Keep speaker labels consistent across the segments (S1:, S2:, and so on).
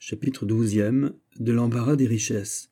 S1: Chapitre 12e. De l'embarras des richesses.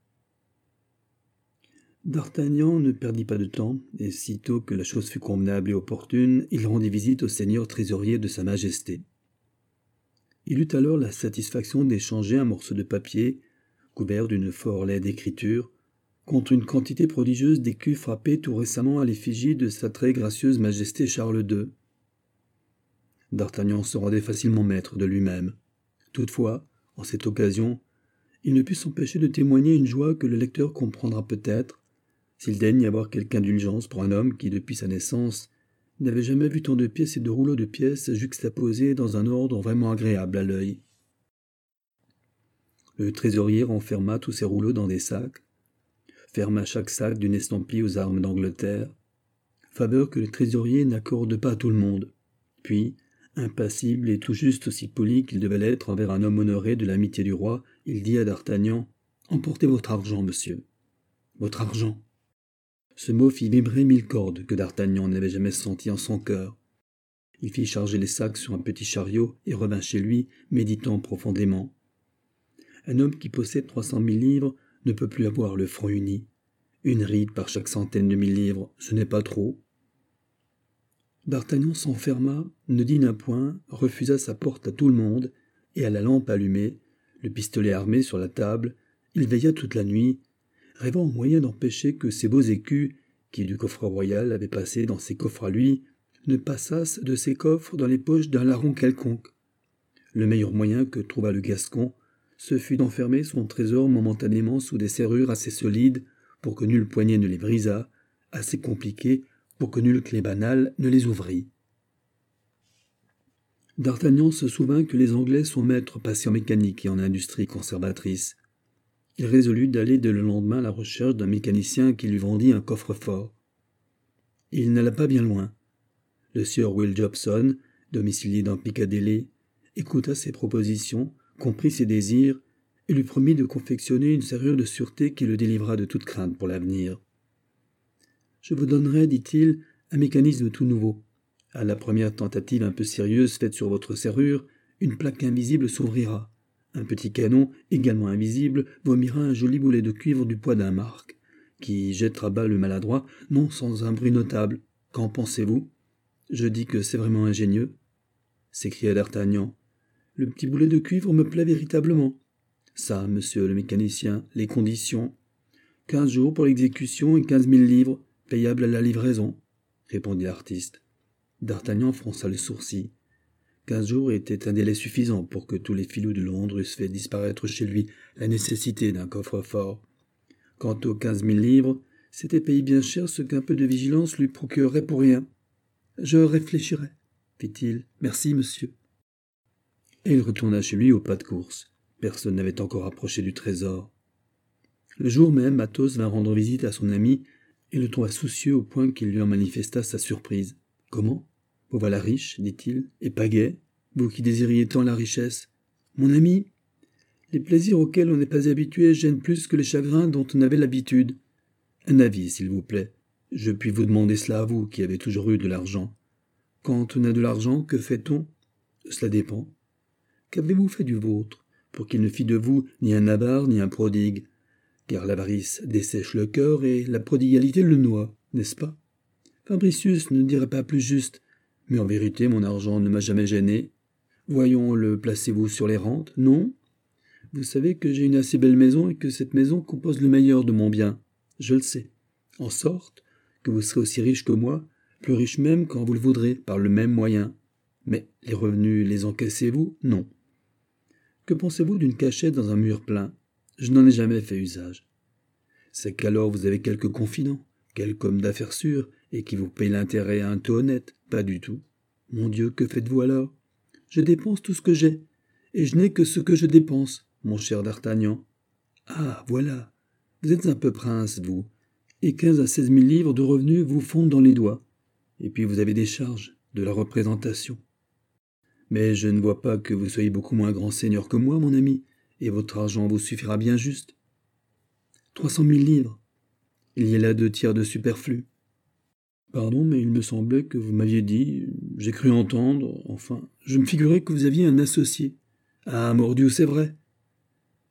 S1: D'Artagnan ne perdit pas de temps, et sitôt que la chose fut convenable et opportune, il rendit visite au seigneur trésorier de sa majesté. Il eut alors la satisfaction d'échanger un morceau de papier, couvert d'une fort laide écriture, contre une quantité prodigieuse d'écus frappés tout récemment à l'effigie de sa très gracieuse majesté Charles II. D'Artagnan se rendait facilement maître de lui-même. Toutefois, en cette occasion, il ne put s'empêcher de témoigner une joie que le lecteur comprendra peut-être, s'il daigne y avoir quelque indulgence pour un homme qui, depuis sa naissance, n'avait jamais vu tant de pièces et de rouleaux de pièces juxtaposés dans un ordre vraiment agréable à l'œil. Le trésorier renferma tous ces rouleaux dans des sacs, ferma chaque sac d'une estampille aux armes d'Angleterre, faveur que le trésorier n'accorde pas à tout le monde, puis, impassible et tout juste aussi poli qu'il devait l'être envers un homme honoré de l'amitié du roi, il dit à d'Artagnan : « Emportez votre argent, monsieur. Votre argent. » Ce mot fit vibrer 1000 cordes que d'Artagnan n'avait jamais senties en son cœur. Il fit charger les sacs sur un petit chariot et revint chez lui, méditant profondément. Un homme qui possède 300 000 livres ne peut plus avoir le front uni. Une ride par chaque centaine de 1000 livres, ce n'est pas trop. D'Artagnan s'enferma, ne dîna point, refusa sa porte à tout le monde, et à la lampe allumée, le pistolet armé sur la table, il veilla toute la nuit, rêvant au moyen d'empêcher que ces beaux écus, qui du coffre royal avaient passé dans ses coffres à lui, ne passassent de ses coffres dans les poches d'un larron quelconque. Le meilleur moyen que trouva le Gascon, ce fut d'enfermer son trésor momentanément sous des serrures assez solides pour que nulle poignée ne les brisât, assez compliquées pour que nulle clé banale ne les ouvrît. D'Artagnan se souvint que les Anglais sont maîtres patients mécaniques et en industrie conservatrice. Il résolut d'aller dès le lendemain à la recherche d'un mécanicien qui lui vendit un coffre-fort. Il n'alla pas bien loin. Le sieur Will Jobson, domicilié dans Piccadilly, écouta ses propositions, comprit ses désirs et lui promit de confectionner une serrure de sûreté qui le délivra de toute crainte pour l'avenir. « Je vous donnerai, dit-il, un mécanisme tout nouveau. À la première tentative un peu sérieuse faite sur votre serrure, une plaque invisible s'ouvrira. Un petit canon, également invisible, vomira un joli boulet de cuivre du poids d'un marc, qui jettera bas le maladroit, non sans un bruit notable. Qu'en pensez-vous ? Je dis que c'est vraiment ingénieux. » s'écria d'Artagnan. « Le petit boulet de cuivre me plaît véritablement. Ça, monsieur le mécanicien, les conditions. 15 jours pour l'exécution et 15 000 livres, payables à la livraison, » répondit l'artiste. D'Artagnan fronça le sourcil. 15 jours était un délai suffisant pour que tous les filous de Londres eussent fait disparaître chez lui la nécessité d'un coffre-fort. Quant aux 15 000 livres, c'était payer bien cher ce qu'un peu de vigilance lui procurerait pour rien. « Je réfléchirai, » fit-il. « Merci, monsieur. » Et il retourna chez lui au pas de course. Personne n'avait encore approché du trésor. Le jour même, Athos vint rendre visite à son ami et le trouva soucieux au point qu'il lui en manifesta sa surprise. « Comment ? Vous voilà riche, dit-il, et pas gai, vous qui désiriez tant la richesse. Mon ami, les plaisirs auxquels on n'est pas habitué gênent plus que les chagrins dont on avait l'habitude. Un avis, s'il vous plaît. Je puis vous demander cela à vous, qui avez toujours eu de l'argent. Quand on a de l'argent, que fait-on ? Cela dépend. Qu'avez-vous fait du vôtre, pour qu'il ne fît de vous ni un avare ni un prodigue ? Car l'avarice dessèche le cœur et la prodigalité le noie, n'est-ce pas ? Fabricius ne dirait pas plus juste. Mais en vérité, mon argent ne m'a jamais gêné. Voyons, le placez-vous sur les rentes ? Non ? Vous savez que j'ai une assez belle maison et que cette maison compose le meilleur de mon bien. Je le sais. En sorte que vous serez aussi riche que moi, plus riche même quand vous le voudrez, par le même moyen. Mais les revenus, les encaissez-vous ? Non. Que pensez-vous d'une cachette dans un mur plein ? Je n'en ai jamais fait usage. C'est qu'alors vous avez quelque confident, quelque homme d'affaires sûr, et qui vous paye l'intérêt à un taux honnête. Pas du tout. Mon Dieu, que faites-vous alors ? Je dépense tout ce que j'ai, et je n'ai que ce que je dépense, mon cher d'Artagnan. Ah, voilà. Vous êtes un peu prince, vous, et 15 à 16 000 livres de revenus vous fondent dans les doigts. Et puis vous avez des charges, de la représentation. Mais je ne vois pas que vous soyez beaucoup moins grand seigneur que moi, mon ami, et votre argent vous suffira bien juste. 300 000 livres. Il y a là 2 tiers de superflu. Pardon, mais il me semblait que vous m'aviez dit, j'ai cru entendre, enfin, je me figurais que vous aviez un associé. Ah, mordieu, c'est vrai,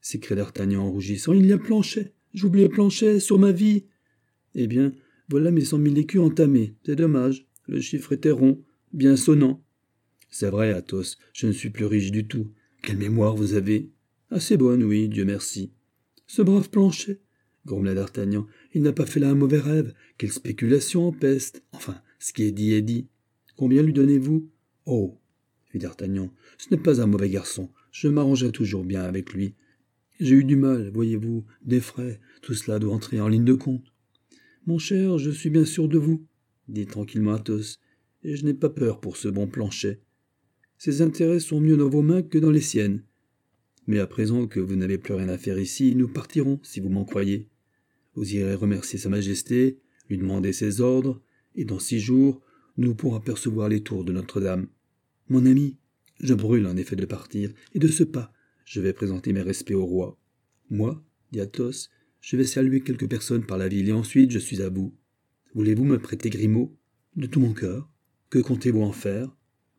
S1: s'écria d'Artagnan en rougissant. « Il y a Planchet. J'oubliais Planchet, sur ma vie. » « Eh bien, voilà mes 100 000 écus entamés. C'est dommage. Le chiffre était rond, bien sonnant. »« C'est vrai, Athos, je ne suis plus riche du tout. Quelle mémoire vous avez ?»« Assez bonne, oui, Dieu merci. »« Ce brave Planchet, grommela d'Artagnan, il n'a pas fait là un mauvais rêve. Quelle spéculation en peste. Enfin, ce qui est dit est dit. Combien lui donnez-vous ?»« Oh, fit d'Artagnan, ce n'est pas un mauvais garçon. Je m'arrangerai toujours bien avec lui. J'ai eu du mal, voyez-vous, des frais, tout cela doit entrer en ligne de compte. »« Mon cher, je suis bien sûr de vous, dit tranquillement Athos, et je n'ai pas peur pour ce bon Planchet. Ses intérêts sont mieux dans vos mains que dans les siennes. Mais à présent que vous n'avez plus rien à faire ici, nous partirons, si vous m'en croyez. Vous irez remercier Sa Majesté, lui demander ses ordres, et dans 6 jours, nous pourrons apercevoir les tours de Notre-Dame. Mon ami, je brûle en effet de partir, et de ce pas, je vais présenter mes respects au roi. Moi, dit Athos, je vais saluer quelques personnes par la ville, et ensuite je suis à vous. Voulez-vous me prêter Grimaud ? De tout mon cœur. Que comptez-vous en faire ?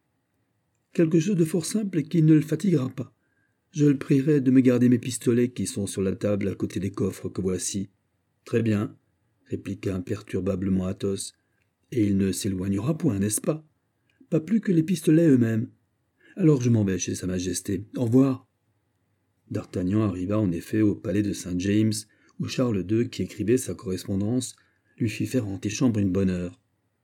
S1: Quelque chose de fort simple et qui ne le fatiguera pas. Je le prierai de me garder mes pistolets qui sont sur la table à côté des coffres que voici. Très bien, répliqua imperturbablement Athos. Et il ne s'éloignera point, n'est-ce pas ? Pas plus que les pistolets eux-mêmes. Alors je m'en vais chez Sa Majesté. Au revoir. D'Artagnan arriva en effet au palais de Saint-James, où Charles II, qui écrivait sa correspondance, lui fit faire en antichambre une bonne heure.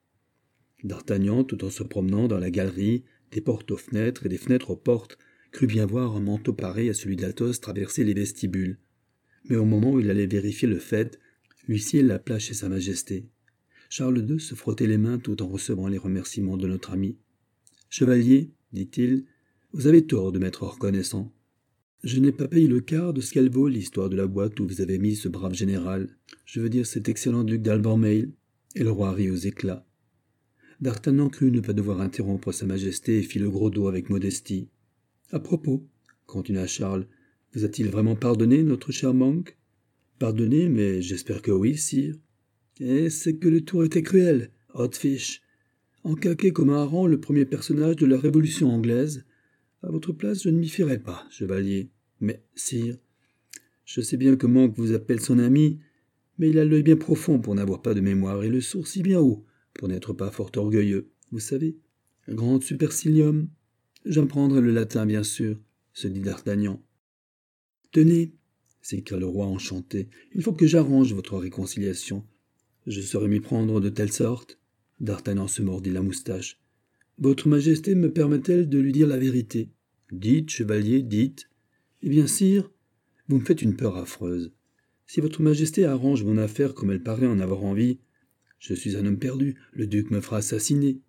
S1: D'Artagnan, tout en se promenant dans la galerie, des portes aux fenêtres et des fenêtres aux portes, crut bien voir un manteau pareil à celui d'Athos traverser les vestibules. Mais au moment où il allait vérifier le fait, l'huissier l'appela chez Sa Majesté. Charles II se frottait les mains tout en recevant les remerciements de notre ami. « Chevalier, dit-il, vous avez tort de m'être reconnaissant. Je n'ai pas payé le quart de ce qu'elle vaut l'histoire de la boîte où vous avez mis ce brave général, je veux dire cet excellent duc d'Albemarle. » Et le roi rit aux éclats. D'Artagnan crut ne pas devoir interrompre Sa Majesté et fit le gros dos avec modestie. « À propos, continua Charles, vous a-t-il vraiment pardonné, notre cher Monk ? » ?»« Pardonné, mais j'espère que oui, sire. »« Et c'est que le tour était cruel, hot fish. Encaqué comme un hareng le premier personnage de la Révolution anglaise. À votre place, je ne m'y fierais pas, chevalier. Mais, sire, je sais bien que Monk vous appelle son ami, mais il a l'œil bien profond pour n'avoir pas de mémoire et le sourcil bien haut pour n'être pas fort orgueilleux, vous savez. Un grand supercilium. J'en prendrai le latin, bien sûr, se dit d'Artagnan. Tenez, s'écria le roi enchanté, il faut que j'arrange votre réconciliation. Je saurais m'y prendre de telle sorte. D'Artagnan se mordit la moustache. Votre Majesté me permet-elle de lui dire la vérité ? Dites, chevalier, dites. Eh bien, sire, vous me faites une peur affreuse. Si votre Majesté arrange mon affaire comme elle paraît en avoir envie, je suis un homme perdu, le duc me fera assassiner.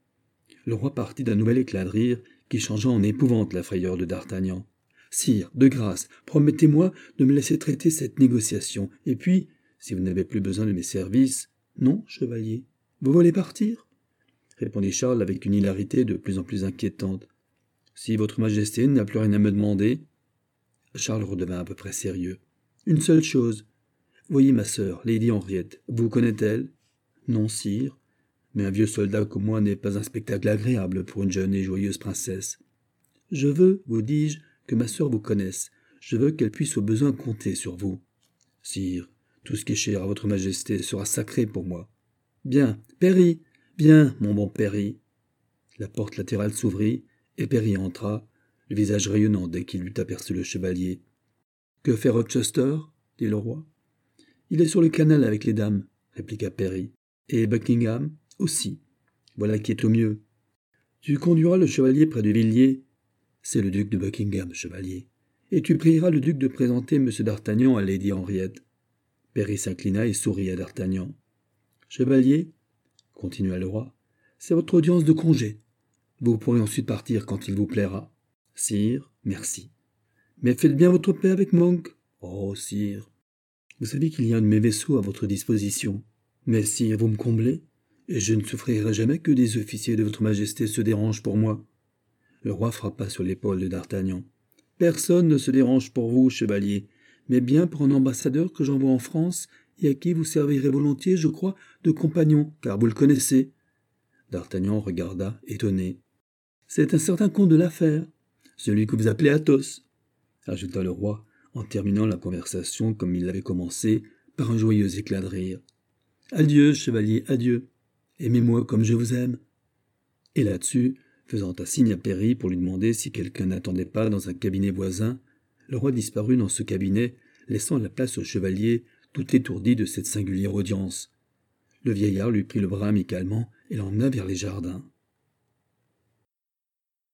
S1: Le roi partit d'un nouvel éclat de rire qui changea en épouvante la frayeur de d'Artagnan. Sire, de grâce, promettez-moi de me laisser traiter cette négociation, et puis, si vous n'avez plus besoin de mes services... Non, chevalier, vous voulez partir ? Répondit Charles avec une hilarité de plus en plus inquiétante. Si votre Majesté n'a plus rien à me demander... Charles redevint à peu près sérieux. Une seule chose. Voyez ma sœur, Lady Henriette, vous connaît-elle ? Non, sire. Mais un vieux soldat comme moi n'est pas un spectacle agréable pour une jeune et joyeuse princesse. Je veux, vous dis-je, que ma sœur vous connaisse. Je veux qu'elle puisse au besoin compter sur vous. Sire, tout ce qui est cher à votre Majesté sera sacré pour moi. Bien, Perry, bien, mon bon Perry. La porte latérale s'ouvrit, et Perry entra, le visage rayonnant dès qu'il eut aperçu le chevalier. « Que fait Rochester ?» dit le roi. « Il est sur le canal avec les dames, » répliqua Perry. « Et Buckingham aussi. Voilà qui est au mieux. Tu conduiras le chevalier près du Villiers. C'est le duc de Buckingham, chevalier. Et tu prieras le duc de présenter M. d'Artagnan à Lady Henriette. » Perry s'inclina et sourit à d'Artagnan. « Chevalier, » continua le roi, « c'est votre audience de congé. Vous pourrez ensuite partir quand il vous plaira. »« Sire, merci. »« Mais faites bien votre paix avec Monk. »« Oh, sire. »« Vous savez qu'il y a un de mes vaisseaux à votre disposition. »« Mais sire, vous me comblez, et je ne souffrirai jamais que des officiers de votre Majesté se dérangent pour moi. » Le roi frappa sur l'épaule de d'Artagnan. « Personne ne se dérange pour vous, chevalier, mais bien pour un ambassadeur que j'envoie en France et à qui vous servirez volontiers, je crois, de compagnon, car vous le connaissez. » D'Artagnan regarda, étonné. « C'est un certain comte de l'affaire, celui que vous appelez Athos, » ajouta le roi, en terminant la conversation comme il l'avait commencé, par un joyeux éclat de rire. « Adieu, chevalier, adieu. Aimez-moi comme je vous aime. » Et là-dessus, faisant un signe à Peri pour lui demander si quelqu'un n'attendait pas dans un cabinet voisin, le roi disparut dans ce cabinet, laissant la place au chevalier, tout étourdi de cette singulière audience. Le vieillard lui prit le bras amicalement et l'emmena vers les jardins.